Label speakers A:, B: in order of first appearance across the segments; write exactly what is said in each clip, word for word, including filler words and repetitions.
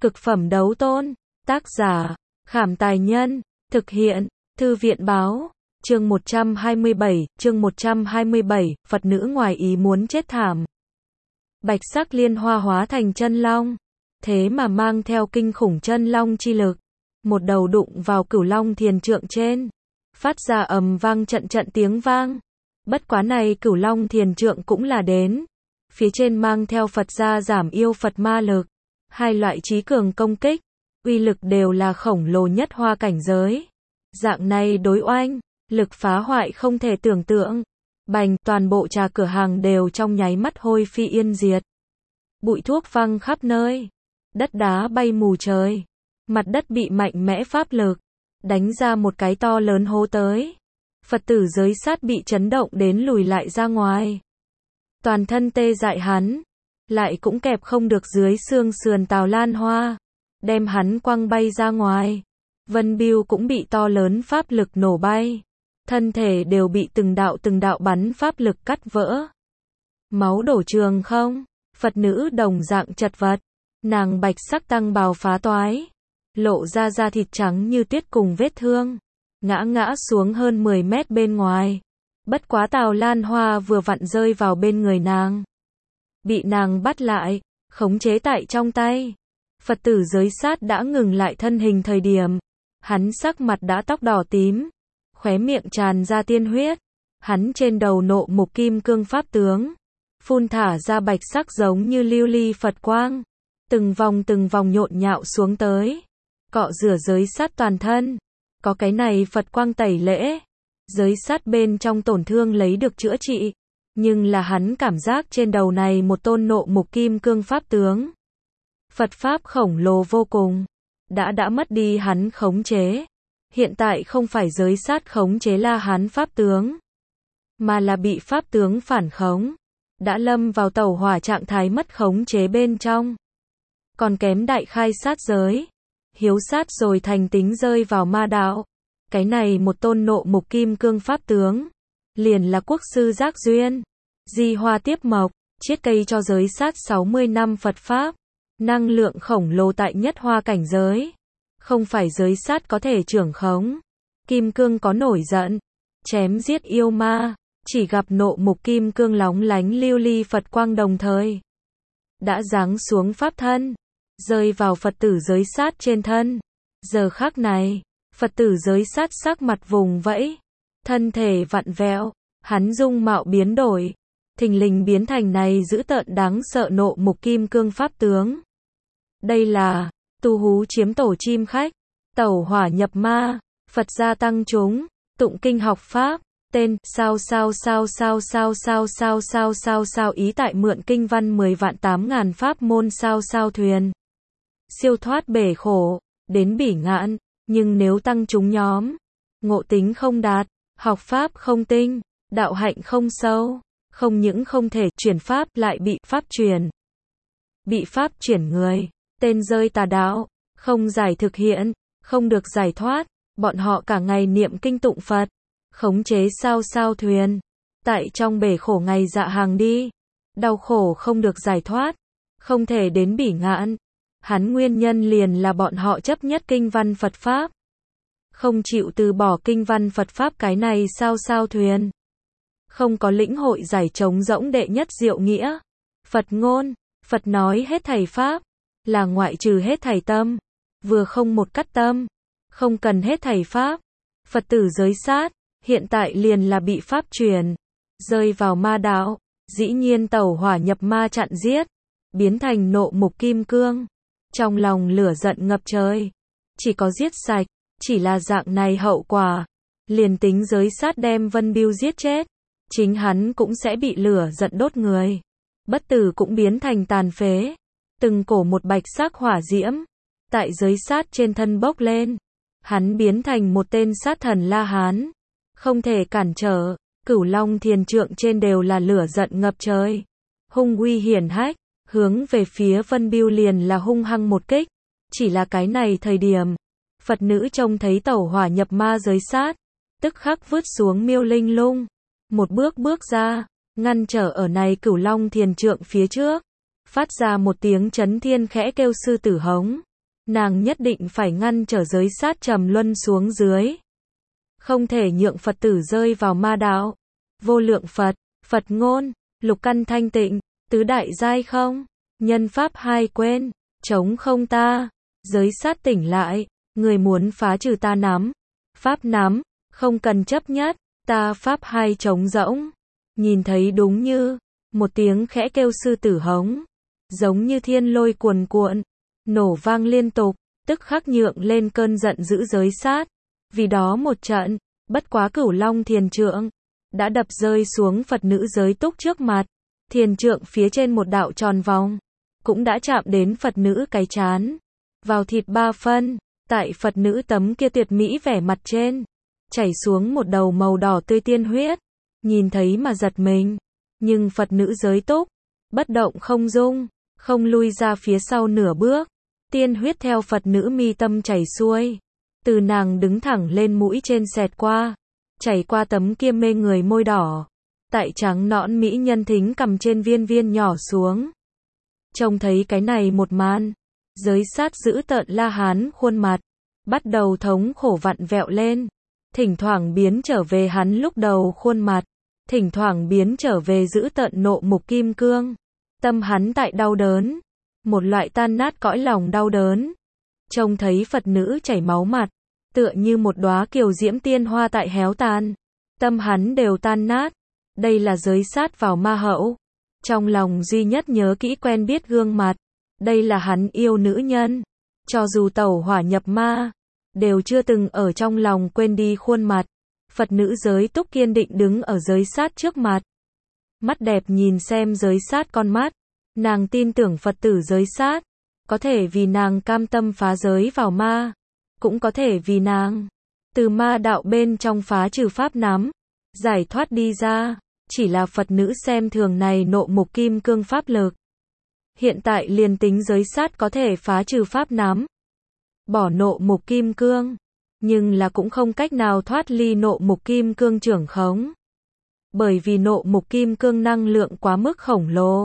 A: Cực phẩm đấu tôn. Tác giả, Khảm Tài Nhân. Thực hiện, Thư viện Báo. Chương một trăm hai mươi bảy, chương một trăm hai mươi bảy, Phật nữ ngoài ý muốn chết thảm. Bạch sắc liên hoa hóa thành chân long, thế mà mang theo kinh khủng chân long chi lực, một đầu đụng vào Cửu Long thiền trượng trên, phát ra ầm vang trận trận tiếng vang. Bất quá này Cửu Long thiền trượng cũng là đến, phía trên mang theo Phật gia giảm yêu Phật ma lực, hai loại trí cường công kích, uy lực đều là khổng lồ nhất hoa cảnh giới. Dạng này đối oanh, lực phá hoại không thể tưởng tượng. Bành, toàn bộ trà cửa hàng đều trong nháy mắt hôi phi yên diệt. Bụi thuốc văng khắp nơi, đất đá bay mù trời, mặt đất bị mạnh mẽ pháp lực đánh ra một cái to lớn hố tới. Phật tử giới sát bị chấn động đến lùi lại ra ngoài. Toàn thân tê dại hắn, lại cũng kẹp không được dưới xương sườn Tào Lan Hoa, đem hắn quăng bay ra ngoài. Vân Bưu cũng bị to lớn pháp lực nổ bay, thân thể đều bị từng đạo từng đạo bắn pháp lực cắt vỡ. Máu đổ trường không, Phật nữ đồng dạng chật vật, nàng bạch sắc tăng bào phá toái, lộ ra da thịt trắng như tuyết cùng vết thương, ngã ngã xuống hơn mười mét bên ngoài. Bất quá Tào Lan Hoa vừa vặn rơi vào bên người nàng, bị nàng bắt lại, khống chế tại trong tay. Phật tử giới sát đã ngừng lại thân hình thời điểm, hắn sắc mặt đã tóc đỏ tím, khóe miệng tràn ra tiên huyết, hắn trên đầu nộ mục kim cương pháp tướng, phun thả ra bạch sắc giống như lưu ly Phật quang, từng vòng từng vòng nhộn nhạo xuống tới, cọ rửa giới sát toàn thân. Có cái này Phật quang tẩy lễ, giới sát bên trong tổn thương lấy được chữa trị, nhưng là hắn cảm giác trên đầu này một tôn nộ mục kim cương pháp tướng, Phật pháp khổng lồ vô cùng, đã đã mất đi hắn khống chế. Hiện tại không phải giới sát khống chế La Hán pháp tướng, mà là bị pháp tướng phản khống, đã lâm vào tẩu hỏa trạng thái mất khống chế bên trong. Còn kém đại khai sát giới, hiếu sát rồi thành tính rơi vào ma đạo. Cái này một tôn nộ mục kim cương pháp tướng, liền là quốc sư giác duyên, di hoa tiếp mộc, chiết cây cho giới sát sáu mươi năm Phật pháp, năng lượng khổng lồ tại nhất hoa cảnh giới. Không phải giới sát có thể trưởng khống. Kim cương có nổi giận, chém giết yêu ma, chỉ gặp nộ mục kim cương lóng lánh lưu ly Phật quang đồng thời đã giáng xuống pháp thân, rơi vào Phật tử giới sát trên thân. Giờ khắc này, Phật tử giới sát sắc mặt vùng vẫy, thân thể vặn vẹo, hắn dung mạo biến đổi, thình lình biến thành này dữ tợn đáng sợ nộ mục kim cương pháp tướng. Đây là tu hú chiếm tổ chim khách, tẩu hỏa nhập ma, Phật gia tăng chúng, tụng kinh học pháp, tên, sao sao sao sao sao sao sao sao sao sao ý tại mượn kinh văn mười vạn tám ngàn pháp môn sao sao thuyền. Siêu thoát bể khổ, đến bỉ ngạn, nhưng nếu tăng chúng nhóm, ngộ tính không đạt, học pháp không tinh, đạo hạnh không sâu, không những không thể chuyển pháp lại bị pháp chuyển. Bị pháp chuyển người, tên rơi tà đạo, không giải thực hiện, không được giải thoát, bọn họ cả ngày niệm kinh tụng Phật, khống chế sao sao thuyền, tại trong bể khổ ngày dạ hàng đi, đau khổ không được giải thoát, không thể đến bỉ ngạn. Hắn nguyên nhân liền là bọn họ chấp nhất kinh văn Phật Pháp, không chịu từ bỏ kinh văn Phật Pháp cái này sao sao thuyền, không có lĩnh hội giải trống rỗng đệ nhất diệu nghĩa. Phật ngôn, Phật nói hết thảy Pháp, là ngoại trừ hết thảy tâm, vừa không một cắt tâm, không cần hết thảy Pháp. Phật tử giới sát, hiện tại liền là bị Pháp truyền, rơi vào ma đạo, dĩ nhiên tẩu hỏa nhập ma chặn giết, biến thành nộ mục kim cương. Trong lòng lửa giận ngập trời, chỉ có giết sạch, chỉ là dạng này hậu quả, liền tính giới sát đem Vân Bưu giết chết, chính hắn cũng sẽ bị lửa giận đốt người, bất tử cũng biến thành tàn phế. Từng cổ một bạch sắc hỏa diễm, tại giới sát trên thân bốc lên, hắn biến thành một tên sát thần La Hán, không thể cản trở. Cửu Long thiền trượng trên đều là lửa giận ngập trời, hung uy hiển hách, hướng về phía Vân Bưu liền là hung hăng một kích. Chỉ là cái này thời điểm, Phật nữ trông thấy tẩu hỏa nhập ma giới sát, tức khắc vứt xuống miêu linh lung, một bước bước ra, ngăn trở ở này Cửu Long thiền trượng phía trước, phát ra một tiếng chấn thiên khẽ kêu sư tử hống. nàng nhất định phải ngăn trở giới sát trầm luân xuống dưới. Không thể nhượng Phật tử rơi vào ma đạo. Vô lượng Phật, Phật ngôn, lục căn thanh tịnh, tứ đại giai không, nhân pháp hai quên, chống không ta, giới sát tỉnh lại, người muốn phá trừ ta nắm, pháp nắm, không cần chấp nhất, ta pháp hai trống rỗng. Nhìn thấy đúng như, một tiếng khẽ kêu sư tử hống, giống như thiên lôi cuồn cuộn, nổ vang liên tục, tức khắc nhượng lên cơn giận dữ giới sát. Vì đó một trận, bất quá Cửu Long thiền trượng, đã đập rơi xuống Phật nữ giới túc trước mặt. Thiền trượng phía trên một đạo tròn vòng, cũng đã chạm đến Phật nữ cái chán, vào thịt ba phân, tại Phật nữ tấm kia tuyệt mỹ vẻ mặt trên, chảy xuống một đầu màu đỏ tươi tiên huyết, nhìn thấy mà giật mình, nhưng Phật nữ giới túc, bất động không dung, không lui ra phía sau nửa bước, tiên huyết theo Phật nữ mi tâm chảy xuôi, từ nàng đứng thẳng lên mũi trên xẹt qua, chảy qua tấm kia mê người môi đỏ, tại trắng nõn mỹ nhân thính cầm trên viên viên nhỏ xuống. Trông thấy cái này một màn, giới sát giữ tợn La Hán khuôn mặt, bắt đầu thống khổ vặn vẹo lên, thỉnh thoảng biến trở về hắn lúc đầu khuôn mặt, thỉnh thoảng biến trở về giữ tợn nộ mục kim cương. Tâm hắn tại đau đớn, một loại tan nát cõi lòng đau đớn. Trông thấy Phật nữ chảy máu mặt, tựa như một đóa kiều diễm tiên hoa tại héo tàn, tâm hắn đều tan nát. Đây là giới sát vào ma hậu, trong lòng duy nhất nhớ kỹ quen biết gương mặt, đây là hắn yêu nữ nhân, cho dù tẩu hỏa nhập ma, đều chưa từng ở trong lòng quên đi khuôn mặt. Phật nữ giới túc kiên định đứng ở giới sát trước mặt, mắt đẹp nhìn xem giới sát con mắt, nàng tin tưởng Phật tử giới sát, có thể vì nàng cam tâm phá giới vào ma, cũng có thể vì nàng từ ma đạo bên trong phá trừ pháp nắm, giải thoát đi ra. Chỉ là Phật nữ xem thường này nộ mục kim cương pháp lực. Hiện tại liền tính giới sát có thể phá trừ pháp nắm, bỏ nộ mục kim cương, nhưng là cũng không cách nào thoát ly nộ mục kim cương trưởng khống. Bởi vì nộ mục kim cương năng lượng quá mức khổng lồ.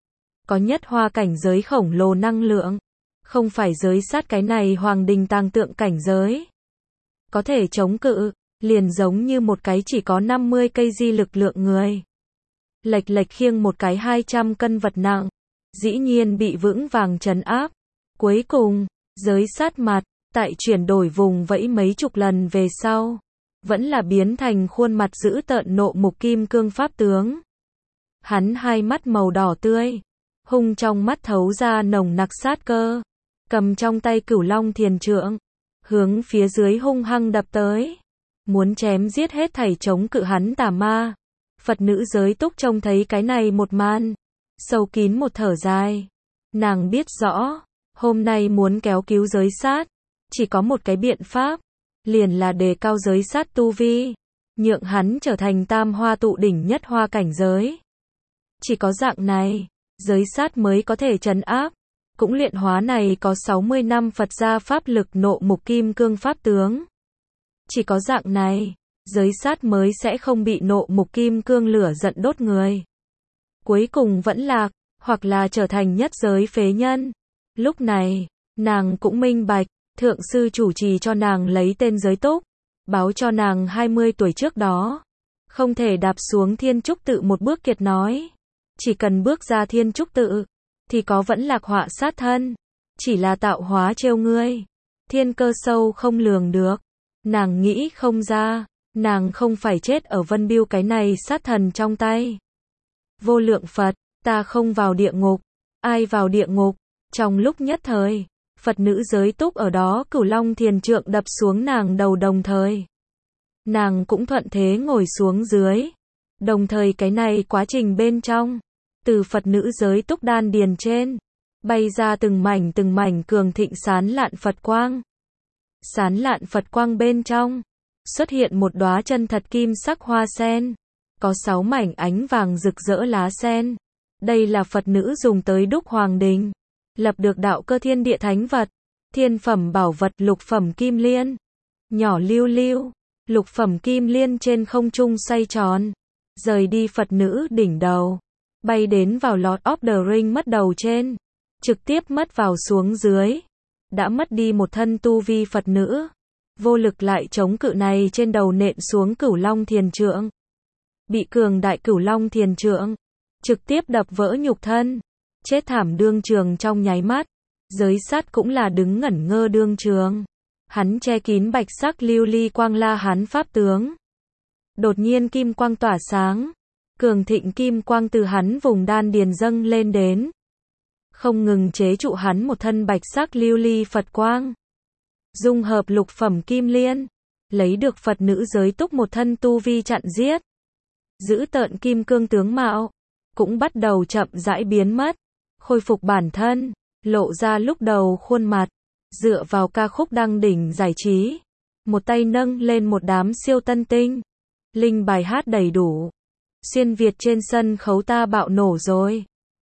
A: Có nhất hoa cảnh giới khổng lồ năng lượng, không phải giới sát cái này hoàng đình tàng tượng cảnh giới có thể chống cự. Liền giống như một cái chỉ có năm mươi cây di lực lượng người, lệch lệch khiêng một cái hai trăm cân vật nặng, dĩ nhiên bị vững vàng trấn áp. Cuối cùng, giới sát mặt, tại chuyển đổi vùng vẫy mấy chục lần về sau, vẫn là biến thành khuôn mặt dữ tợn nộ mục kim cương pháp tướng. Hắn hai mắt màu đỏ tươi, hung trong mắt thấu ra nồng nặc sát cơ, cầm trong tay Cửu Long thiền trượng, hướng phía dưới hung hăng đập tới. Muốn chém giết hết thảy chống cự hắn tà ma. Phật nữ giới túc trông thấy cái này một màn, sâu kín một thở dài. Nàng biết rõ, hôm nay muốn kéo cứu giới sát, chỉ có một cái biện pháp, liền là đề cao giới sát tu vi, nhượng hắn trở thành tam hoa tụ đỉnh nhất hoa cảnh giới. Chỉ có dạng này, giới sát mới có thể trấn áp. Cũng luyện hóa này có sáu mươi năm Phật gia pháp lực nộ mục kim cương pháp tướng. Chỉ có dạng này, giới sát mới sẽ không bị nộ mục kim cương lửa giận đốt người. Cuối cùng vẫn lạc, hoặc là trở thành nhất giới phế nhân. Lúc này, nàng cũng minh bạch, thượng sư chủ trì cho nàng lấy tên giới túc, báo cho nàng hai mươi tuổi trước đó. Không thể đạp xuống thiên trúc tự một bước kiệt nói. Chỉ cần bước ra thiên trúc tự, thì có vẫn lạc họa sát thân. Chỉ là tạo hóa trêu ngươi. Thiên cơ sâu không lường được. Nàng nghĩ không ra, nàng không phải chết ở Vân Biêu cái này sát thần trong tay. Vô lượng Phật, ta không vào địa ngục, ai vào địa ngục? Trong lúc nhất thời, Phật nữ giới túc ở đó Cửu Long thiền trượng đập xuống nàng đầu đồng thời. Nàng cũng thuận thế ngồi xuống dưới. Đồng thời cái này quá trình bên trong, từ Phật nữ giới túc đan điền trên, bay ra từng mảnh từng mảnh cường thịnh sán lạn Phật quang. Sán lạn Phật quang bên trong, xuất hiện một đóa chân thật kim sắc hoa sen, có sáu mảnh ánh vàng rực rỡ lá sen. Đây là Phật nữ dùng tới đúc hoàng đình, lập được đạo cơ thiên địa thánh vật, thiên phẩm bảo vật lục phẩm kim liên. Nhỏ lưu lưu, lục phẩm kim liên trên không trung xoay tròn, rời đi Phật nữ đỉnh đầu, bay đến vào Lord of the Ring mất đầu trên, trực tiếp mất vào xuống dưới. đã mất đi một thân tu vi Phật nữ, vô lực lại chống cự này trên đầu nện xuống Cửu Long Thiền Trượng. Bị cường đại Cửu Long Thiền Trượng trực tiếp đập vỡ nhục thân, chết thảm đương trường trong nháy mắt. Giới sát cũng là đứng ngẩn ngơ đương trường. Hắn che kín bạch sắc lưu ly quang La Hán pháp tướng. Đột nhiên kim quang tỏa sáng, cường thịnh kim quang từ hắn vùng đan điền dâng lên đến, không ngừng chế trụ hắn một thân bạch sắc lưu ly Phật quang. Dung hợp lục phẩm kim liên, lấy được Phật nữ giới túc một thân tu vi chặn giết. Giữ tợn kim cương tướng mạo, cũng bắt đầu chậm rãi biến mất, khôi phục bản thân, lộ ra lúc đầu khuôn mặt, dựa vào ca khúc đăng đỉnh giải trí. Một tay nâng lên một đám siêu tân tinh, linh bài hát đầy đủ. Xuyên Việt trên sân khấu ta bạo nổ rồi.